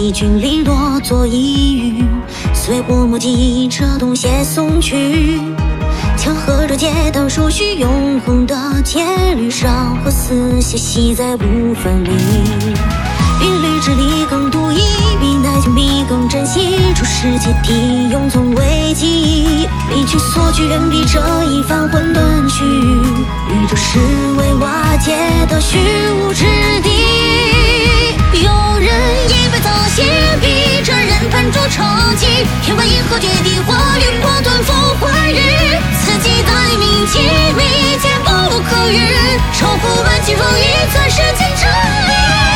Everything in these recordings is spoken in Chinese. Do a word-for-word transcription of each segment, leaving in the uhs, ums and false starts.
惜君临落作一隅，随过墨迹扯动些送去。江河这街道数许永恒的铁律，上和丝写系在不分离。韵律之力更独一，比乃情比更珍惜。诸世界地永存为记忆，离去所居人比这一番混沌虚臾，宇宙是为瓦解的虚无之地。有人一辈早写笔，这人盘捉长期，天外银河绝地，化云破断风幻日。此际待命机密，皆不可逾。守护万气风雨，钻世间真理。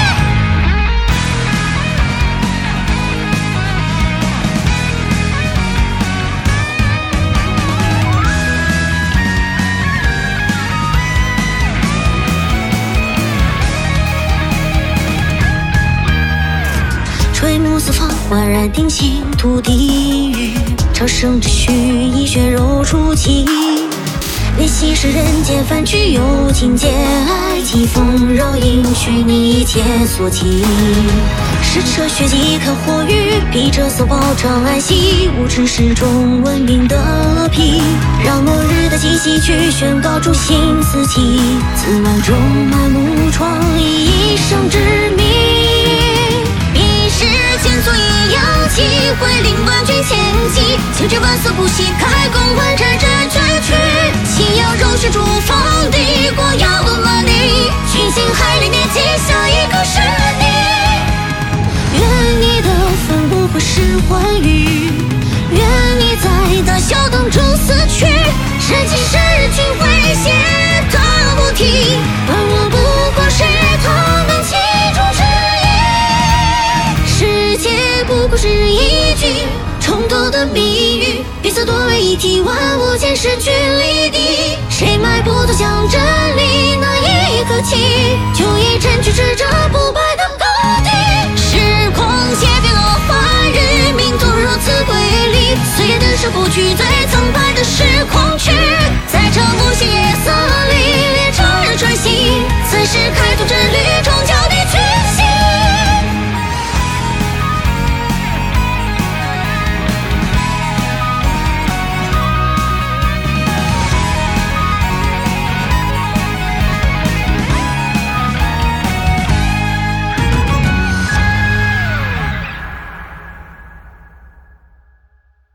垂暮四方，焕然定心，土地狱，长生之躯，以血肉出气。怜惜世人皆凡去，有情皆爱，疾风绕影，虚拟一切所寄。矢车血迹看火雨，披着色宝常安息，无知是中文明的皮。让末日的气息去宣告诛心四起，自乱中满目疮痍，一生之谜。世间所以扬起，会令万军千骑，千军万色不惜开弓万战之绝区。夕阳肉血逐放地，光耀了万里，群星海里面记下一个是你。愿你的坟墓会是欢愉，愿你在大笑当中死去。人情世君会写的不提，而我不过是他们其中之一。世界不过是一句冲突的谜语，彼此多为一体，万物间势均力敌。谁埋不投向真理那一颗棋，就以真去执着不败。